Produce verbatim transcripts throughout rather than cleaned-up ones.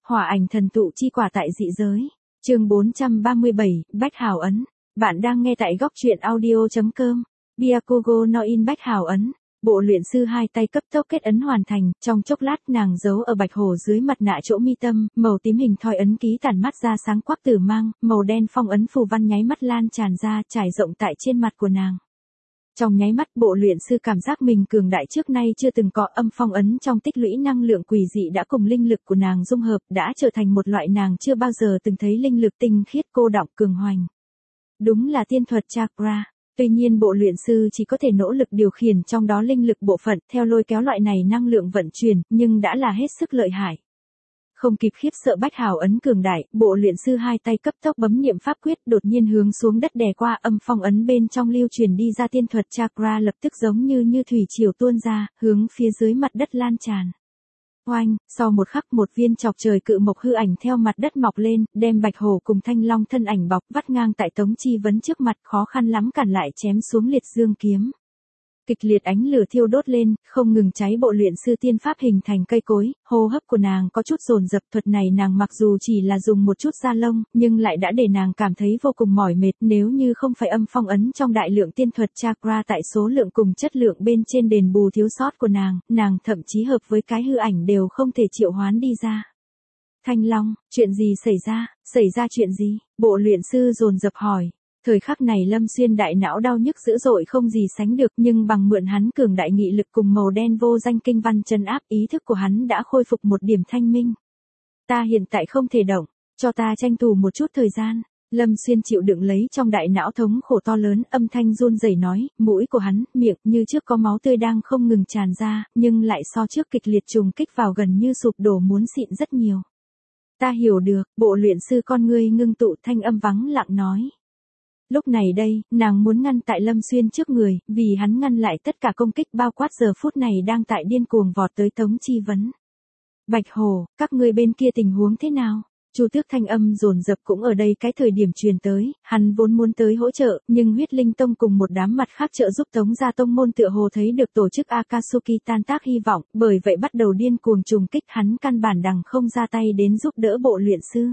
Hỏa ảnh thần tụ chi quả tại dị giới. Chương bốn trăm ba mươi bảy, Bách Hảo ấn. Bạn đang nghe tại góc truyện audio chấm com. Byakugo no in Bách Hảo ấn. Bộ luyện sư hai tay cấp tốc kết ấn hoàn thành, trong chốc lát nàng giấu ở bạch hổ dưới mặt nạ chỗ mi tâm, màu tím hình thoi ấn ký tản mắt ra sáng quắc tử mang, màu đen phong ấn phù văn nháy mắt lan tràn ra, trải rộng tại trên mặt của nàng. Trong nháy mắt bộ luyện sư cảm giác mình cường đại trước nay chưa từng có, âm phong ấn trong tích lũy năng lượng quỷ dị đã cùng linh lực của nàng dung hợp, đã trở thành một loại nàng chưa bao giờ từng thấy linh lực tinh khiết cô đọng cường hoành. Đúng là tiên thuật chakra. Tuy nhiên bộ luyện sư chỉ có thể nỗ lực điều khiển trong đó linh lực bộ phận theo lôi kéo loại này năng lượng vận chuyển, nhưng đã là hết sức lợi hại. Không kịp khiếp sợ Bách Hảo ấn cường đại, bộ luyện sư hai tay cấp tốc bấm niệm pháp quyết, đột nhiên hướng xuống đất đè qua, âm phong ấn bên trong lưu truyền đi ra tiên thuật chakra lập tức giống như như thủy triều tuôn ra, hướng phía dưới mặt đất lan tràn. Oanh, sau một khắc một viên chọc trời cự mộc hư ảnh theo mặt đất mọc lên, đem bạch hổ cùng thanh long thân ảnh bọc vắt ngang tại Tống Chi Vấn trước mặt, khó khăn lắm cản lại chém xuống liệt dương kiếm. Kịch liệt ánh lửa thiêu đốt lên, không ngừng cháy, bộ luyện sư tiên pháp hình thành cây cối, hô hấp của nàng có chút dồn dập, thuật này nàng mặc dù chỉ là dùng một chút da lông, nhưng lại đã để nàng cảm thấy vô cùng mỏi mệt, nếu như không phải âm phong ấn trong đại lượng tiên thuật chakra tại số lượng cùng chất lượng bên trên đền bù thiếu sót của nàng, nàng thậm chí hợp với cái hư ảnh đều không thể triệu hoán đi ra. Thanh Long, chuyện gì xảy ra, xảy ra chuyện gì? Bộ luyện sư dồn dập hỏi. Thời khắc này Lâm Xuyên đại não đau nhức dữ dội không gì sánh được, nhưng bằng mượn hắn cường đại nghị lực cùng màu đen vô danh kinh văn trấn áp, ý thức của hắn đã khôi phục một điểm thanh minh. Ta hiện tại không thể động, cho ta tranh thủ một chút thời gian. Lâm Xuyên chịu đựng lấy trong đại não thống khổ to lớn, âm thanh run rẩy nói, mũi của hắn, miệng như trước có máu tươi đang không ngừng tràn ra, nhưng lại so trước kịch liệt trùng kích vào gần như sụp đổ muốn xịn rất nhiều. Ta hiểu được, bộ luyện sư con ngươi ngưng tụ, thanh âm vắng lặng nói. Lúc này đây, nàng muốn ngăn tại Lâm Xuyên trước người, vì hắn ngăn lại tất cả công kích, bao quát giờ phút này đang tại điên cuồng vọt tới Tống Chi Vấn. Bạch Hổ, các ngươi bên kia tình huống thế nào? Chu Tước thanh âm dồn dập cũng ở đây cái thời điểm truyền tới, hắn vốn muốn tới hỗ trợ, nhưng Huyết Linh Tông cùng một đám mặt khác trợ giúp Tống gia tông môn tựa hồ thấy được tổ chức Akatsuki tan tác hy vọng, bởi vậy bắt đầu điên cuồng trùng kích, hắn căn bản đằng không ra tay đến giúp đỡ bộ luyện sư.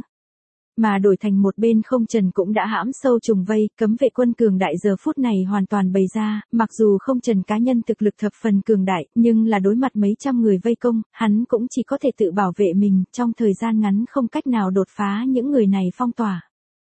Mà đổi thành một bên Không Trần cũng đã hãm sâu trùng vây, cấm vệ quân cường đại giờ phút này hoàn toàn bày ra, mặc dù Không Trần cá nhân thực lực thập phần cường đại, nhưng là đối mặt mấy trăm người vây công, hắn cũng chỉ có thể tự bảo vệ mình, trong thời gian ngắn không cách nào đột phá những người này phong tỏa.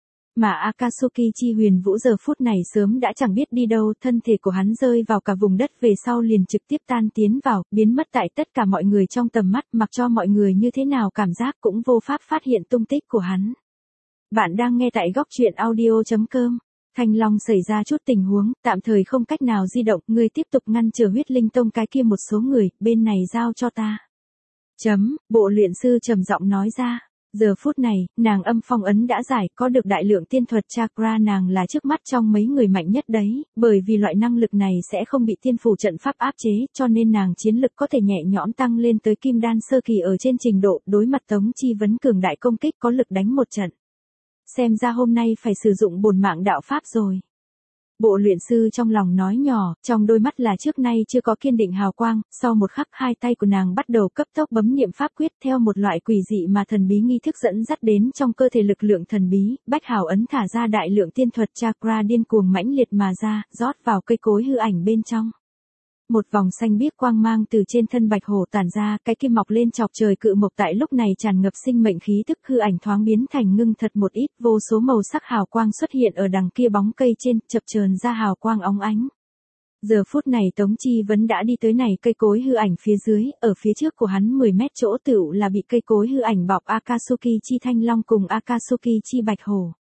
Mà Akatsuki chi huyền vũ giờ phút này sớm đã chẳng biết đi đâu, thân thể của hắn rơi vào cả vùng đất về sau liền trực tiếp tan tiến vào, biến mất tại tất cả mọi người trong tầm mắt, mặc cho mọi người như thế nào cảm giác cũng vô pháp phát hiện tung tích của hắn. Bạn đang nghe tại góc truyện audio chấm com. Thanh Long xảy ra chút tình huống, tạm thời không cách nào di động, ngươi tiếp tục ngăn chờ Huyết Linh Tông cái kia một số người, bên này giao cho ta. Chấm, bộ luyện sư trầm giọng nói ra. Giờ phút này, nàng âm phong ấn đã giải, có được đại lượng tiên thuật chakra, nàng là trước mắt trong mấy người mạnh nhất đấy, bởi vì loại năng lực này sẽ không bị tiên phủ trận pháp áp chế, cho nên nàng chiến lực có thể nhẹ nhõm tăng lên tới kim đan sơ kỳ ở trên trình độ, đối mặt Tống Chi Vấn cường đại công kích có lực đánh một trận. Xem ra hôm nay phải sử dụng bổn mạng đạo pháp rồi. Bộ luyện sư trong lòng nói nhỏ, trong đôi mắt là trước nay chưa có kiên định hào quang, sau một khắc hai tay của nàng bắt đầu cấp tốc bấm niệm pháp quyết theo một loại quỷ dị mà thần bí nghi thức dẫn dắt đến trong cơ thể lực lượng thần bí, Bách Hảo ấn thả ra đại lượng tiên thuật chakra điên cuồng mãnh liệt mà ra, rót vào cây cối hư ảnh bên trong. Một vòng xanh biếc quang mang từ trên thân bạch hổ tản ra, cái kim mọc lên chọc trời cự mộc tại lúc này tràn ngập sinh mệnh khí tức, hư ảnh thoáng biến thành ngưng thật một ít, vô số màu sắc hào quang xuất hiện ở đằng kia bóng cây trên, chập chờn ra hào quang óng ánh. Giờ phút này Tống Chi Vấn đã đi tới này cây cối hư ảnh phía dưới, ở phía trước của hắn mười mét chỗ tựu là bị cây cối hư ảnh bọc Akatsuki chi Thanh Long cùng Akatsuki chi Bạch Hổ.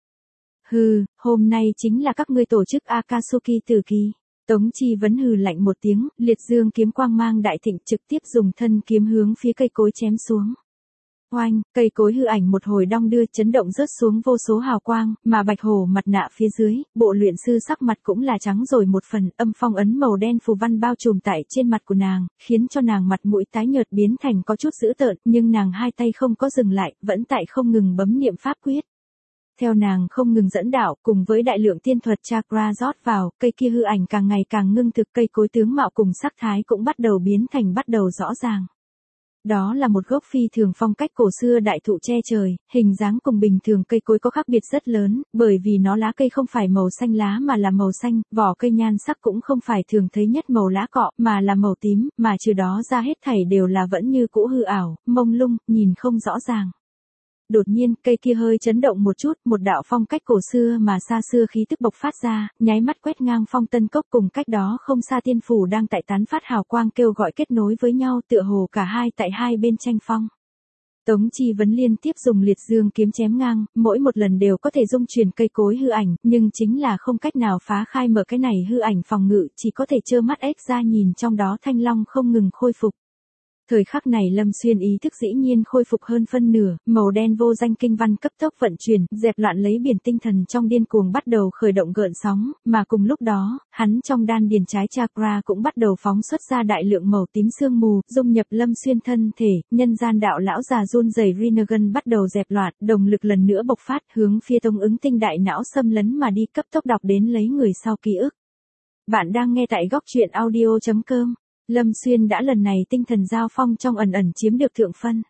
Hừ, hôm nay chính là các ngươi tổ chức Akatsuki tử kỳ. Tống Chi Vấn hừ lạnh một tiếng, liệt dương kiếm quang mang đại thịnh trực tiếp dùng thân kiếm hướng phía cây cối chém xuống. Oanh, cây cối hư ảnh một hồi đong đưa chấn động rớt xuống vô số hào quang, mà bạch hổ mặt nạ phía dưới, bộ luyện sư sắc mặt cũng là trắng rồi một phần, âm phong ấn màu đen phù văn bao trùm tại trên mặt của nàng, khiến cho nàng mặt mũi tái nhợt biến thành có chút dữ tợn, nhưng nàng hai tay không có dừng lại, vẫn tại không ngừng bấm niệm pháp quyết. Theo nàng không ngừng dẫn đạo, cùng với đại lượng tiên thuật chakra rót vào, cây kia hư ảnh càng ngày càng ngưng thực, cây cối tướng mạo cùng sắc thái cũng bắt đầu biến thành bắt đầu rõ ràng. Đó là một gốc phi thường phong cách cổ xưa đại thụ che trời, hình dáng cùng bình thường cây cối có khác biệt rất lớn, bởi vì nó lá cây không phải màu xanh lá mà là màu xanh, vỏ cây nhan sắc cũng không phải thường thấy nhất màu lá cọ mà là màu tím, mà trừ đó ra hết thảy đều là vẫn như cũ hư ảo, mông lung, nhìn không rõ ràng. Đột nhiên, cây kia hơi chấn động một chút, một đạo phong cách cổ xưa mà xa xưa khí tức bộc phát ra, nháy mắt quét ngang Phong Tân Cốc cùng cách đó không xa tiên phủ đang tại tán phát hào quang kêu gọi kết nối với nhau tựa hồ cả hai tại hai bên tranh phong. Tống Chi Vấn liên tiếp dùng liệt dương kiếm chém ngang, mỗi một lần đều có thể dung chuyển cây cối hư ảnh, nhưng chính là không cách nào phá khai mở cái này hư ảnh phòng ngự, chỉ có thể trơ mắt ếch ra nhìn trong đó thanh long không ngừng khôi phục. Thời khắc này Lâm Xuyên ý thức dĩ nhiên khôi phục hơn phân nửa, màu đen vô danh kinh văn cấp tốc vận chuyển, dẹp loạn lấy biển tinh thần trong điên cuồng bắt đầu khởi động gợn sóng, mà cùng lúc đó, hắn trong đan điền trái chakra cũng bắt đầu phóng xuất ra đại lượng màu tím sương mù, dung nhập Lâm Xuyên thân thể, nhân gian đạo lão già run rẩy Rinnegan bắt đầu dẹp loạn, đồng lực lần nữa bộc phát hướng phía Tông Ứng Tinh đại não xâm lấn mà đi cấp tốc đọc đến lấy người sau ký ức. Bạn đang nghe tại góc truyện audio chấm com. Lâm Xuyên đã lần này tinh thần giao phong trong ẩn ẩn chiếm được thượng phân.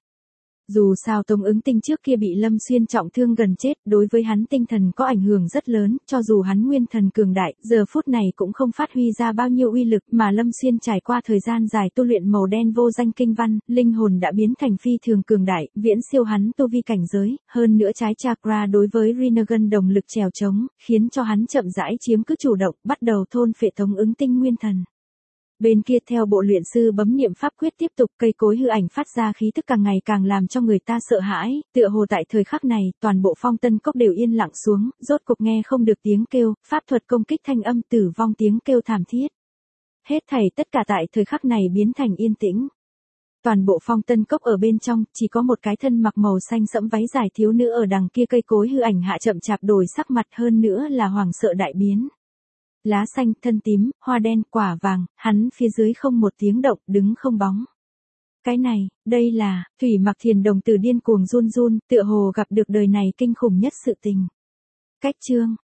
Dù sao Tông Ứng Tinh trước kia bị Lâm Xuyên trọng thương gần chết, đối với hắn tinh thần có ảnh hưởng rất lớn, cho dù hắn nguyên thần cường đại, giờ phút này cũng không phát huy ra bao nhiêu uy lực, mà Lâm Xuyên trải qua thời gian dài tu luyện màu đen vô danh kinh văn, linh hồn đã biến thành phi thường cường đại, viễn siêu hắn tu vi cảnh giới, hơn nữa trái chakra đối với Rinnegan đồng lực trèo trống, khiến cho hắn chậm rãi chiếm cứ chủ động, bắt đầu thôn phệ Tông Ứng Tinh nguyên thần. Bên kia theo bộ luyện sư bấm niệm pháp quyết tiếp tục, cây cối hư ảnh phát ra khí tức càng ngày càng làm cho người ta sợ hãi, tựa hồ tại thời khắc này, toàn bộ Phong Tân Cốc đều yên lặng xuống, rốt cục nghe không được tiếng kêu, pháp thuật công kích thanh âm tử vong tiếng kêu thảm thiết. Hết thảy tất cả tại thời khắc này biến thành yên tĩnh. Toàn bộ Phong Tân Cốc ở bên trong, chỉ có một cái thân mặc màu xanh sẫm váy dài thiếu nữ ở đằng kia cây cối hư ảnh hạ chậm chạp đổi sắc mặt, hơn nữa là hoàng sợ đại biến. Lá xanh, thân tím, hoa đen, quả vàng, hắn phía dưới không một tiếng động, đứng không bóng. Cái này, đây là, Thủy Mặc Thiền đồng tử điên cuồng run run, tựa hồ gặp được đời này kinh khủng nhất sự tình. Cách chương,